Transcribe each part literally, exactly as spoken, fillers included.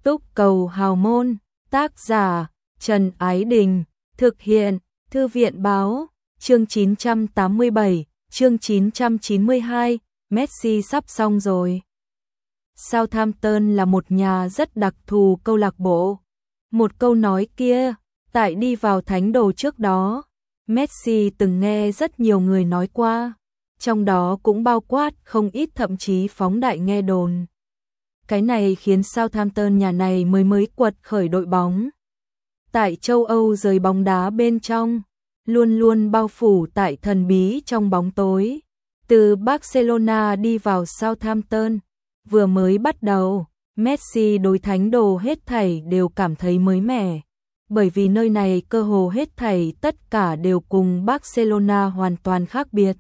Túc Cầu Hào Môn, tác giả Trần Ái Đình, thực hiện Thư viện Báo, chương chín trăm tám mươi bảy, chương chín trăm chín mươi hai, Messi sắp xong rồi. Southampton là một nhà rất đặc thù câu lạc bộ. Một câu nói kia, tại đi vào thánh đồ trước đó, Messi từng nghe rất nhiều người nói qua, trong đó cũng bao quát không ít thậm chí phóng đại nghe đồn. Cái này khiến Southampton nhà này mới mới quật khởi đội bóng. Tại châu Âu giới bóng đá bên trong, luôn luôn bao phủ tại thần bí trong bóng tối. Từ Barcelona đi vào Southampton, vừa mới bắt đầu, Messi đối thánh đồ hết thảy đều cảm thấy mới mẻ. Bởi vì nơi này cơ hồ hết thảy tất cả đều cùng Barcelona hoàn toàn khác biệt.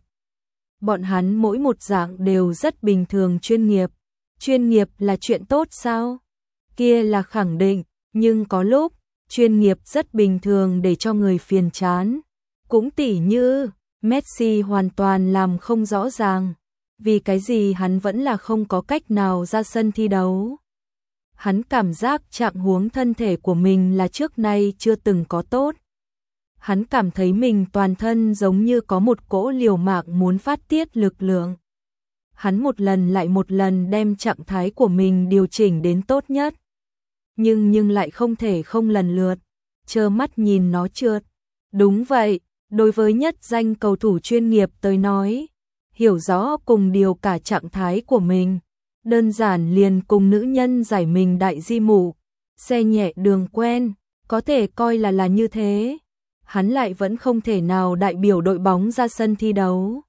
Bọn hắn mỗi một dạng đều rất bình thường chuyên nghiệp. Chuyên nghiệp là chuyện tốt sao? Kia là khẳng định, nhưng có lúc, chuyên nghiệp rất bình thường để cho người phiền chán. Cũng tỉ như, Messi hoàn toàn làm không rõ ràng, vì cái gì hắn vẫn là không có cách nào ra sân thi đấu. Hắn cảm giác trạng huống thân thể của mình là trước nay chưa từng có tốt. Hắn cảm thấy mình toàn thân giống như có một cỗ liều mạng muốn phát tiết lực lượng. Hắn một lần lại một lần đem trạng thái của mình điều chỉnh đến tốt nhất. Nhưng nhưng lại không thể không lần lượt, trơ mắt nhìn nó trượt. Đúng vậy, đối với nhất danh cầu thủ chuyên nghiệp tới nói, hiểu rõ cùng điều cả trạng thái của mình, đơn giản liền cùng nữ nhân giải mình đại di mụ, xe nhẹ đường quen, có thể coi là là như thế. Hắn lại vẫn không thể nào đại biểu đội bóng ra sân thi đấu.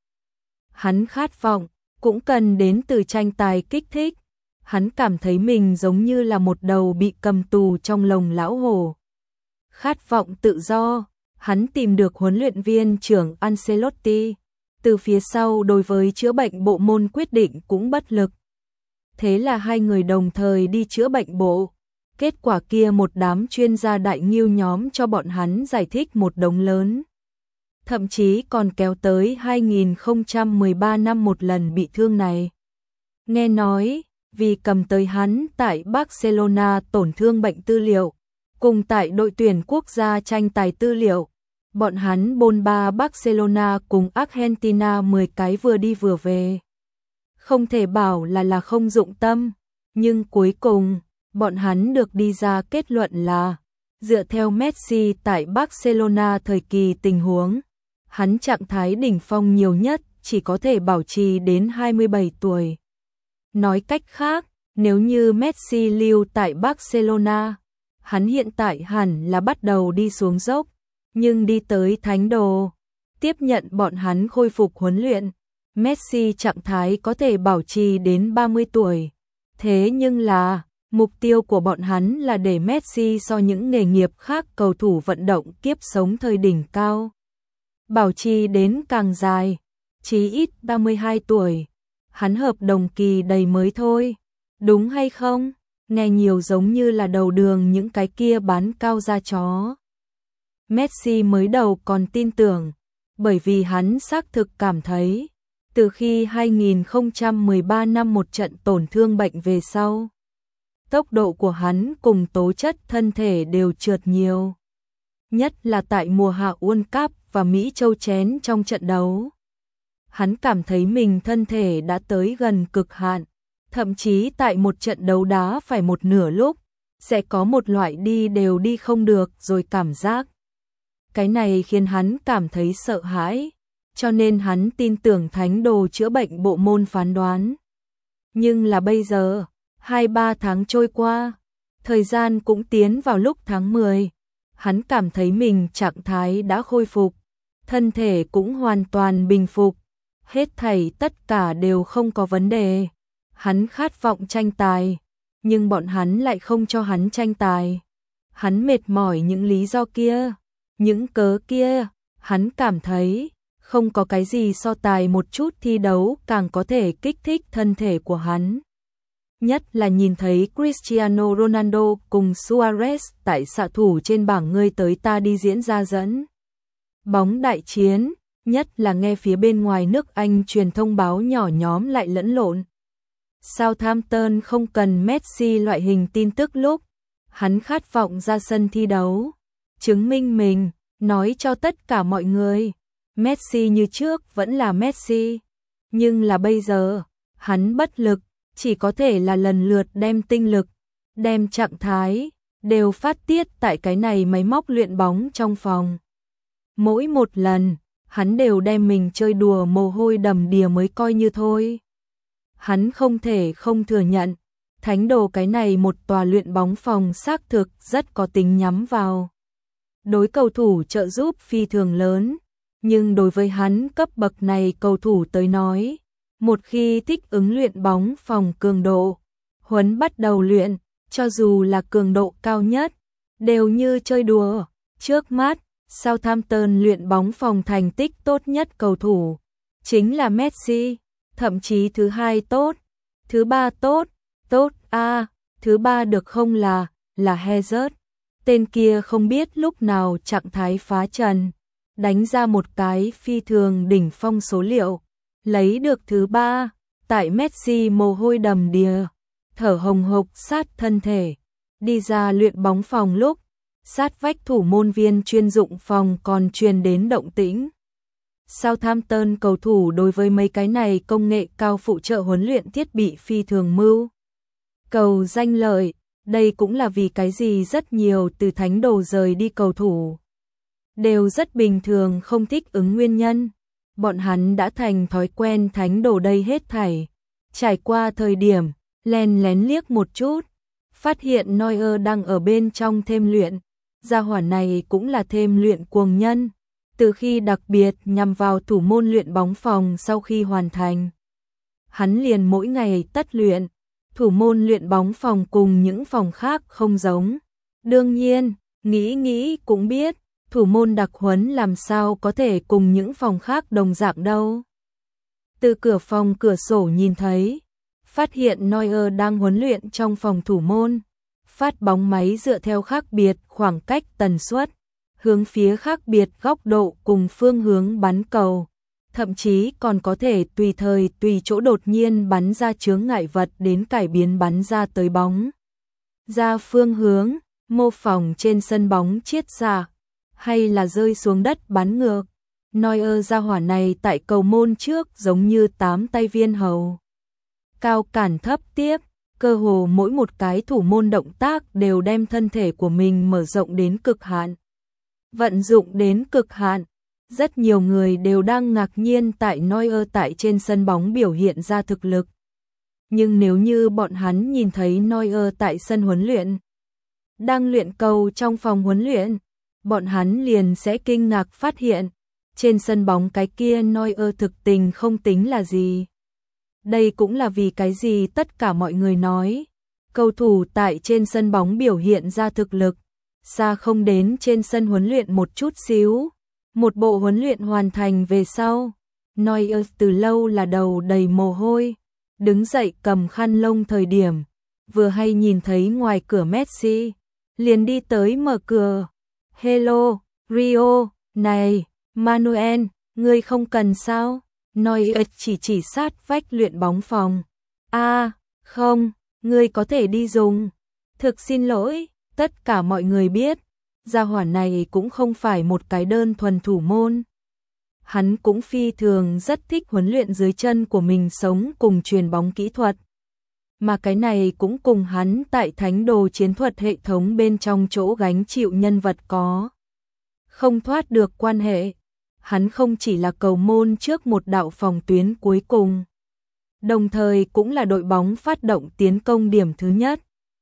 Hắn khát vọng, cũng cần đến từ tranh tài kích thích. Hắn cảm thấy mình giống như là một đầu bị cầm tù trong lồng lão hổ. Khát vọng tự do, hắn tìm được huấn luyện viên trưởng Ancelotti. Từ phía sau đối với chữa bệnh bộ môn quyết định cũng bất lực. Thế là hai người đồng thời đi chữa bệnh bộ. Kết quả kia một đám chuyên gia đại nghiêu nhóm cho bọn hắn giải thích một đống lớn. Thậm chí còn kéo tới hai nghìn không trăm mười ba năm một lần bị thương này. Nghe nói, vì cầm tới hắn tại Barcelona tổn thương bệnh tư liệu, cùng tại đội tuyển quốc gia tranh tài tư liệu, bọn hắn bôn ba Barcelona cùng Argentina mười cái vừa đi vừa về. Không thể bảo là là không dụng tâm, nhưng cuối cùng, bọn hắn được đi ra kết luận là, dựa theo Messi tại Barcelona thời kỳ tình huống, hắn trạng thái đỉnh phong nhiều nhất chỉ có thể bảo trì đến hai mươi bảy tuổi. Nói cách khác, nếu như Messi lưu tại Barcelona, hắn hiện tại hẳn là bắt đầu đi xuống dốc, nhưng đi tới thánh đồ, tiếp nhận bọn hắn khôi phục huấn luyện, Messi trạng thái có thể bảo trì đến ba mươi tuổi. Thế nhưng là, mục tiêu của bọn hắn là để Messi so những nghề nghiệp khác cầu thủ vận động kiếp sống thời đỉnh cao. Bảo trì đến càng dài, chí ít ba mươi hai tuổi, hắn hợp đồng kỳ đầy mới thôi, đúng hay không? Nghe nhiều giống như là đầu đường những cái kia bán cao da chó. Messi mới đầu còn tin tưởng, bởi vì hắn xác thực cảm thấy, từ khi hai nghìn không trăm mười ba năm một trận tổn thương bệnh về sau, tốc độ của hắn cùng tố chất thân thể đều trượt nhiều. Nhất là tại mùa hạ World Cup và Mỹ Châu Chén trong trận đấu. Hắn cảm thấy mình thân thể đã tới gần cực hạn, thậm chí tại một trận đấu đá phải một nửa lúc, sẽ có một loại đi đều đi không được rồi cảm giác. Cái này khiến hắn cảm thấy sợ hãi, cho nên hắn tin tưởng thánh đồ chữa bệnh bộ môn phán đoán. Nhưng là bây giờ, hai ba tháng trôi qua, thời gian cũng tiến vào lúc tháng mười, hắn cảm thấy mình trạng thái đã khôi phục, thân thể cũng hoàn toàn bình phục, hết thảy tất cả đều không có vấn đề. Hắn khát vọng tranh tài, nhưng bọn hắn lại không cho hắn tranh tài. Hắn mệt mỏi những lý do kia, những cớ kia, hắn cảm thấy không có cái gì so tài một chút thi đấu càng có thể kích thích thân thể của hắn. Nhất là nhìn thấy Cristiano Ronaldo cùng Suarez tại xạ thủ trên bảng ngươi tới ta đi diễn ra dẫn bóng đại chiến, nhất là nghe phía bên ngoài nước Anh truyền thông báo nhỏ nhóm lại lẫn lộn. Southampton không cần Messi loại hình tin tức lúc hắn khát vọng ra sân thi đấu, chứng minh mình, nói cho tất cả mọi người, Messi như trước vẫn là Messi, nhưng là bây giờ, hắn bất lực, chỉ có thể là lần lượt đem tinh lực, đem trạng thái, đều phát tiết tại cái này máy móc luyện bóng trong phòng. Mỗi một lần, hắn đều đem mình chơi đùa mồ hôi đầm đìa mới coi như thôi. Hắn không thể không thừa nhận, Thánh Đồ cái này một tòa luyện bóng phòng xác thực rất có tính nhắm vào. Đối cầu thủ trợ giúp phi thường lớn, nhưng đối với hắn cấp bậc này cầu thủ tới nói, một khi thích ứng luyện bóng phòng cường độ, huấn bắt đầu luyện, cho dù là cường độ cao nhất, đều như chơi đùa. Trước mắt, Southampton luyện bóng phòng thành tích tốt nhất cầu thủ chính là Messi, thậm chí thứ hai tốt, thứ ba tốt, tốt a, à, thứ ba được không là là Hazard. Tên kia không biết lúc nào trạng thái phá trần, đánh ra một cái phi thường đỉnh phong số liệu, lấy được thứ ba, tại Messi mồ hôi đầm đìa, thở hồng hộc sát thân thể, đi ra luyện bóng phòng lúc, sát vách thủ môn viên chuyên dụng phòng còn truyền đến động tĩnh. Southampton cầu thủ đối với mấy cái này công nghệ cao phụ trợ huấn luyện thiết bị phi thường mưu cầu danh lợi, đây cũng là vì cái gì rất nhiều từ Thánh Đồ rời đi cầu thủ đều rất bình thường không thích ứng nguyên nhân. Bọn hắn đã thành thói quen Thánh Đồ đây hết thảy. Trải qua thời điểm, len lén liếc một chút, phát hiện Neuer đang ở bên trong thêm luyện. Gia hỏa này cũng là thêm luyện cuồng nhân. Từ khi đặc biệt nhằm vào thủ môn luyện bóng phòng sau khi hoàn thành, hắn liền mỗi ngày tất luyện. Thủ môn luyện bóng phòng cùng những phòng khác không giống. Đương nhiên, nghĩ nghĩ cũng biết, thủ môn đặc huấn làm sao có thể cùng những phòng khác đồng dạng đâu. Từ cửa phòng cửa sổ nhìn thấy, phát hiện Neuer đang huấn luyện trong phòng thủ môn. Phát bóng máy dựa theo khác biệt khoảng cách tần suất, hướng phía khác biệt góc độ cùng phương hướng bắn cầu. Thậm chí còn có thể tùy thời tùy chỗ đột nhiên bắn ra chướng ngại vật đến cải biến bắn ra tới bóng. Ra phương hướng, mô phỏng trên sân bóng chiết xạ, hay là rơi xuống đất bắn ngược. Neuer ra hỏa này tại cầu môn trước giống như tám tay viên hầu. Cao cản thấp tiếp, cơ hồ mỗi một cái thủ môn động tác đều đem thân thể của mình mở rộng đến cực hạn. Vận dụng đến cực hạn. Rất nhiều người đều đang ngạc nhiên tại Neuer tại trên sân bóng biểu hiện ra thực lực. Nhưng nếu như bọn hắn nhìn thấy Neuer tại sân huấn luyện, đang luyện cầu trong phòng huấn luyện, bọn hắn liền sẽ kinh ngạc phát hiện, trên sân bóng cái kia Neuer thực tình không tính là gì. Đây cũng là vì cái gì tất cả mọi người nói, cầu thủ tại trên sân bóng biểu hiện ra thực lực, xa không đến trên sân huấn luyện một chút xíu. Một bộ huấn luyện hoàn thành về sau, Neuer từ lâu là đầu đầy mồ hôi, đứng dậy cầm khăn lông thời điểm, vừa hay nhìn thấy ngoài cửa Messi, liền đi tới mở cửa. Hello, Rio, này, Manuel, ngươi không cần sao? Neuer chỉ chỉ sát vách luyện bóng phòng. A, à, không, ngươi có thể đi dùng. Thực xin lỗi, tất cả mọi người biết. Gia hỏa này cũng không phải một cái đơn thuần thủ môn. Hắn cũng phi thường rất thích huấn luyện dưới chân của mình sống cùng truyền bóng kỹ thuật. Mà cái này cũng cùng hắn tại Thánh Đồ chiến thuật hệ thống bên trong chỗ gánh chịu nhân vật có không thoát được quan hệ. Hắn không chỉ là cầu môn trước một đạo phòng tuyến cuối cùng, đồng thời cũng là đội bóng phát động tiến công điểm thứ nhất.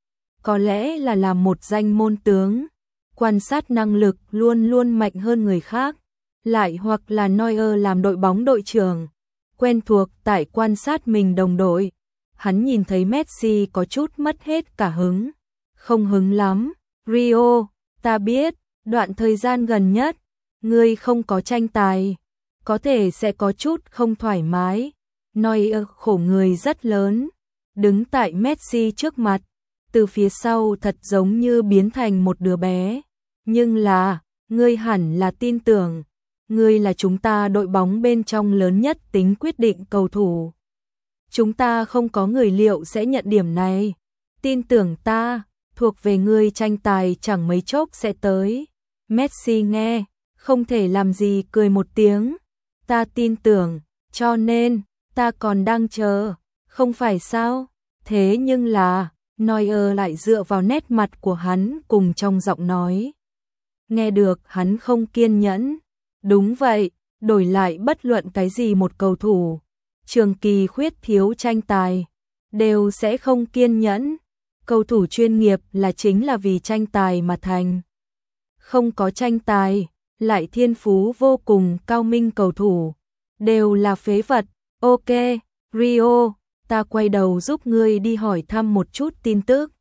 Có lẽ là làm một danh môn tướng, quan sát năng lực luôn luôn mạnh hơn người khác, lại hoặc là Neuer làm đội bóng đội trưởng, quen thuộc tại quan sát mình đồng đội. Hắn nhìn thấy Messi có chút mất hết cả hứng, không hứng lắm. Rio, ta biết, đoạn thời gian gần nhất, ngươi không có tranh tài, có thể sẽ có chút không thoải mái. Neuer khổ người rất lớn, đứng tại Messi trước mặt, từ phía sau thật giống như biến thành một đứa bé. Nhưng là, ngươi hẳn là tin tưởng, ngươi là chúng ta đội bóng bên trong lớn nhất tính quyết định cầu thủ. Chúng ta không có người liệu sẽ nhận điểm này. Tin tưởng ta, thuộc về ngươi tranh tài chẳng mấy chốc sẽ tới. Messi nghe, không thể làm gì cười một tiếng. Ta tin tưởng, cho nên, ta còn đang chờ, không phải sao? Thế nhưng là, Neuer lại dựa vào nét mặt của hắn cùng trong giọng nói. Nghe được hắn không kiên nhẫn. Đúng vậy, đổi lại bất luận cái gì một cầu thủ. Trường kỳ khuyết thiếu tranh tài, đều sẽ không kiên nhẫn. Cầu thủ chuyên nghiệp là chính là vì tranh tài mà thành. Không có tranh tài, lại thiên phú vô cùng cao minh cầu thủ, đều là phế vật. Ok, Rio, ta quay đầu giúp ngươi đi hỏi thăm một chút tin tức.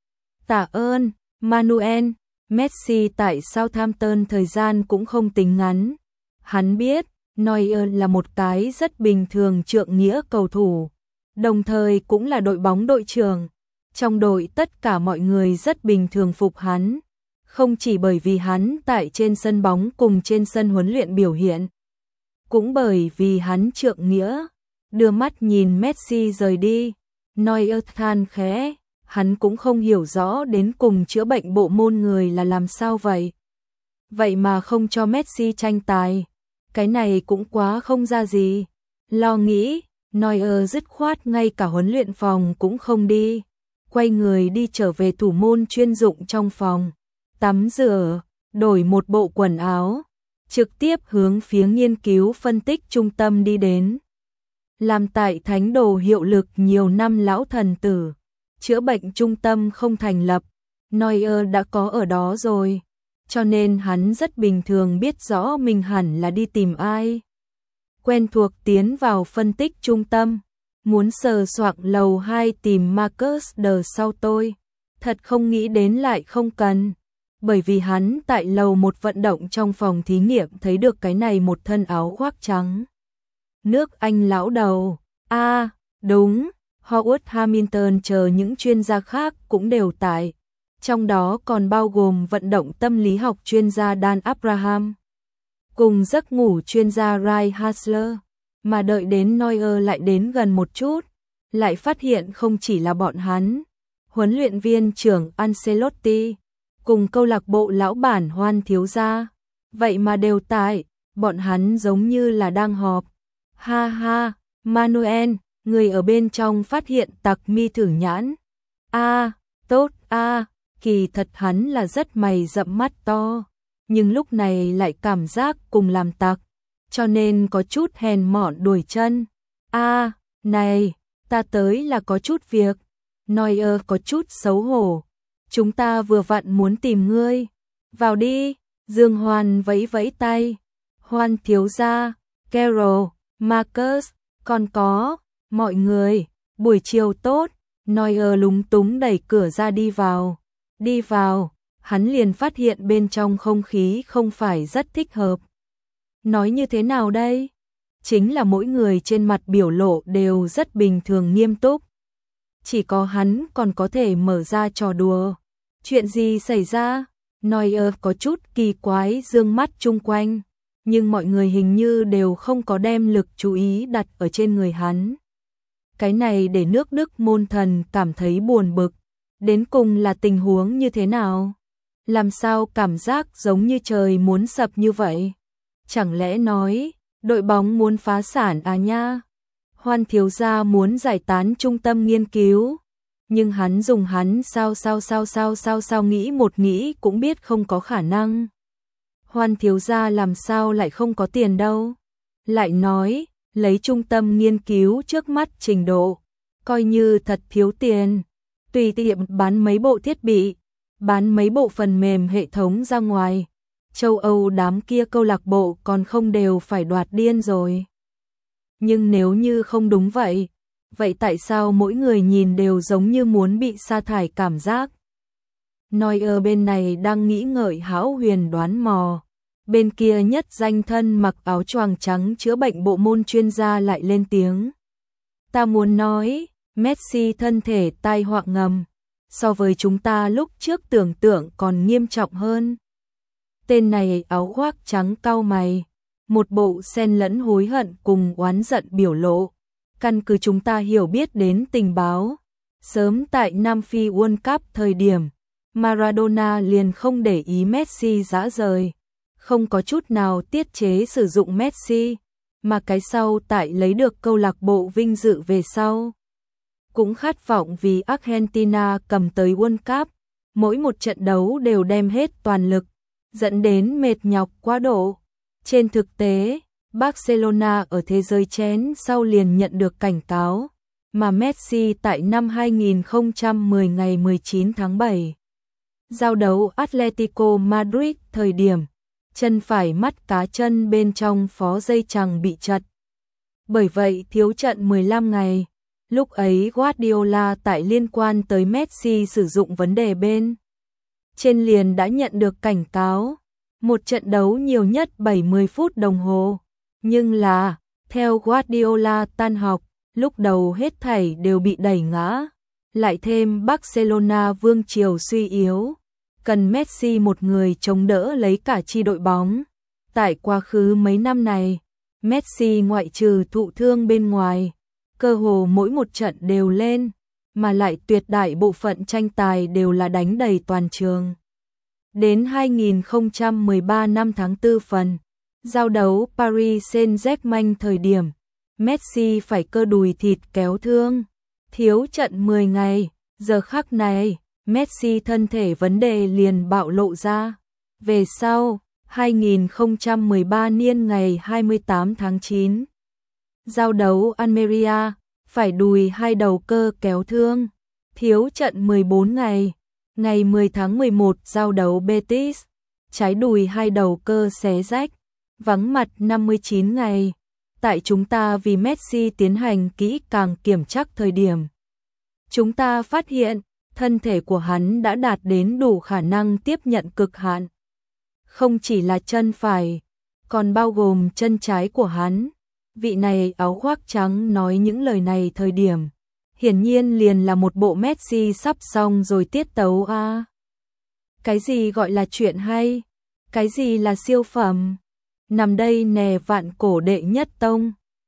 Tạ ơn, Manuel. Messi tại Southampton thời gian cũng không tính ngắn. Hắn biết, Neuer là một cái rất bình thường trượng nghĩa cầu thủ, đồng thời cũng là đội bóng đội trưởng. Trong đội tất cả mọi người rất bình thường phục hắn, không chỉ bởi vì hắn tại trên sân bóng cùng trên sân huấn luyện biểu hiện, cũng bởi vì hắn trượng nghĩa. Đưa mắt nhìn Messi rời đi, Neuer than khẽ, hắn cũng không hiểu rõ đến cùng chữa bệnh bộ môn người là làm sao vậy. Vậy mà không cho Messi tranh tài, cái này cũng quá không ra gì. Lo nghĩ, Neuer dứt khoát ngay cả huấn luyện phòng cũng không đi, quay người đi trở về thủ môn chuyên dụng trong phòng, tắm rửa, đổi một bộ quần áo, trực tiếp hướng phía nghiên cứu phân tích trung tâm đi đến. Làm tại thánh đồ hiệu lực nhiều năm lão thần tử, chữa bệnh trung tâm không thành lập, Neuer đã có ở đó rồi, cho nên hắn rất bình thường biết rõ mình hẳn là đi tìm ai. Quen thuộc tiến vào phân tích trung tâm, muốn sờ soạng lầu hai tìm Marcus de sau tôi, thật không nghĩ đến lại không cần, bởi vì hắn tại lầu một vận động trong phòng thí nghiệm thấy được cái này một thân áo khoác trắng. Nước Anh lão đầu, a à, đúng, Howard Hamilton chờ những chuyên gia khác cũng đều tại, trong đó còn bao gồm vận động tâm lý học chuyên gia Dan Abraham, cùng giấc ngủ chuyên gia Ray Hasler, mà đợi đến Neuer lại đến gần một chút, lại phát hiện không chỉ là bọn hắn, huấn luyện viên trưởng Ancelotti, cùng câu lạc bộ lão bản Hoan thiếu gia, vậy mà đều tại, bọn hắn giống như là đang họp. Ha ha, Manuel, người ở bên trong phát hiện tặc mi thử nhãn. A, à, tốt a, à, kỳ thật hắn là rất mày rậm mắt to, nhưng lúc này lại cảm giác cùng làm tặc, cho nên có chút hèn mọn đuổi chân. A, à, này, ta tới là có chút việc. Neuer có chút xấu hổ. Chúng ta vừa vặn muốn tìm ngươi. Vào đi, Dương Hoan vẫy vẫy tay. Hoan thiếu gia, Carol, Marcus, còn có, mọi người, buổi chiều tốt. Neuer lúng túng đẩy cửa ra đi vào. Đi vào, hắn liền phát hiện bên trong không khí không phải rất thích hợp. Nói như thế nào đây? Chính là mỗi người trên mặt biểu lộ đều rất bình thường nghiêm túc. Chỉ có hắn còn có thể mở ra trò đùa. Chuyện gì xảy ra? Neuer có chút kỳ quái dương mắt chung quanh, nhưng mọi người hình như đều không có đem lực chú ý đặt ở trên người hắn. Cái này để nước Đức môn thần cảm thấy buồn bực. Đến cùng là tình huống như thế nào? Làm sao cảm giác giống như trời muốn sập như vậy? Chẳng lẽ nói, đội bóng muốn phá sản à nha? Hoan thiếu gia muốn giải tán trung tâm nghiên cứu, nhưng hắn dùng hắn sao sao sao sao sao sao nghĩ một nghĩ cũng biết không có khả năng. Hoan thiếu gia làm sao lại không có tiền đâu? Lại nói, lấy trung tâm nghiên cứu trước mắt trình độ, coi như thật thiếu tiền, tùy tiệm bán mấy bộ thiết bị, bán mấy bộ phần mềm hệ thống ra ngoài, châu Âu đám kia câu lạc bộ còn không đều phải đoạt điên rồi. Nhưng nếu như không đúng vậy, vậy tại sao mỗi người nhìn đều giống như muốn bị sa thải cảm giác? Neuer bên này đang nghĩ ngợi hão huyền đoán mò, bên kia nhất danh thân mặc áo choàng trắng chữa bệnh bộ môn chuyên gia lại lên tiếng. Ta muốn nói, Messi thân thể tai họa ngầm, so với chúng ta lúc trước tưởng tượng còn nghiêm trọng hơn. Tên này áo khoác trắng cau mày, một bộ xen lẫn hối hận cùng oán giận biểu lộ. Căn cứ chúng ta hiểu biết đến tình báo, sớm tại Nam Phi World Cup thời điểm, Maradona liền không để ý Messi dã rời, không có chút nào tiết chế sử dụng Messi, mà cái sau tại lấy được câu lạc bộ vinh dự về sau. Cũng khát vọng vì Argentina cầm tới World Cup, mỗi một trận đấu đều đem hết toàn lực, dẫn đến mệt nhọc quá độ. Trên thực tế, Barcelona ở thế giới chén sau liền nhận được cảnh cáo, mà Messi tại năm hai nghìn không trăm mười ngày mười chín tháng bảy. Giao đấu Atletico Madrid thời điểm, chân phải mắt cá chân bên trong phó dây chằng bị chật. Bởi vậy thiếu trận mười lăm ngày. Lúc ấy Guardiola tại liên quan tới Messi sử dụng vấn đề bên trên liền đã nhận được cảnh cáo. Một trận đấu nhiều nhất bảy mươi phút đồng hồ. Nhưng là, theo Guardiola tan học, lúc đầu hết thảy đều bị đẩy ngã. Lại thêm Barcelona vương triều suy yếu. Cần Messi một người chống đỡ lấy cả chi đội bóng. Tại quá khứ mấy năm này, Messi ngoại trừ thụ thương bên ngoài, cơ hồ mỗi một trận đều lên, mà lại tuyệt đại bộ phận tranh tài đều là đánh đầy toàn trường. Đến hai nghìn không trăm mười ba năm tháng tư phần, giao đấu Paris Saint-Germain thời điểm, Messi phải cơ đùi thịt kéo thương, thiếu trận mười ngày, giờ khắc này, Messi thân thể vấn đề liền bạo lộ ra. Về sau, hai nghìn không trăm mười ba niên ngày hai mươi tám tháng chín, giao đấu Almeria, phải đùi hai đầu cơ kéo thương, thiếu trận mười bốn ngày. Ngày mười tháng mười một giao đấu Betis, trái đùi hai đầu cơ xé rách, vắng mặt năm mươi chín ngày. Tại chúng ta vì Messi tiến hành kỹ càng kiểm tra thời điểm, chúng ta phát hiện thân thể của hắn đã đạt đến đủ khả năng tiếp nhận cực hạn. Không chỉ là chân phải, còn bao gồm chân trái của hắn. Vị này áo khoác trắng nói những lời này thời điểm, hiển nhiên liền là một bộ Messi sắp xong rồi tiết tấu a. À. Cái gì gọi là chuyện hay? Cái gì là siêu phẩm? Nằm đây nè vạn cổ đệ nhất tông.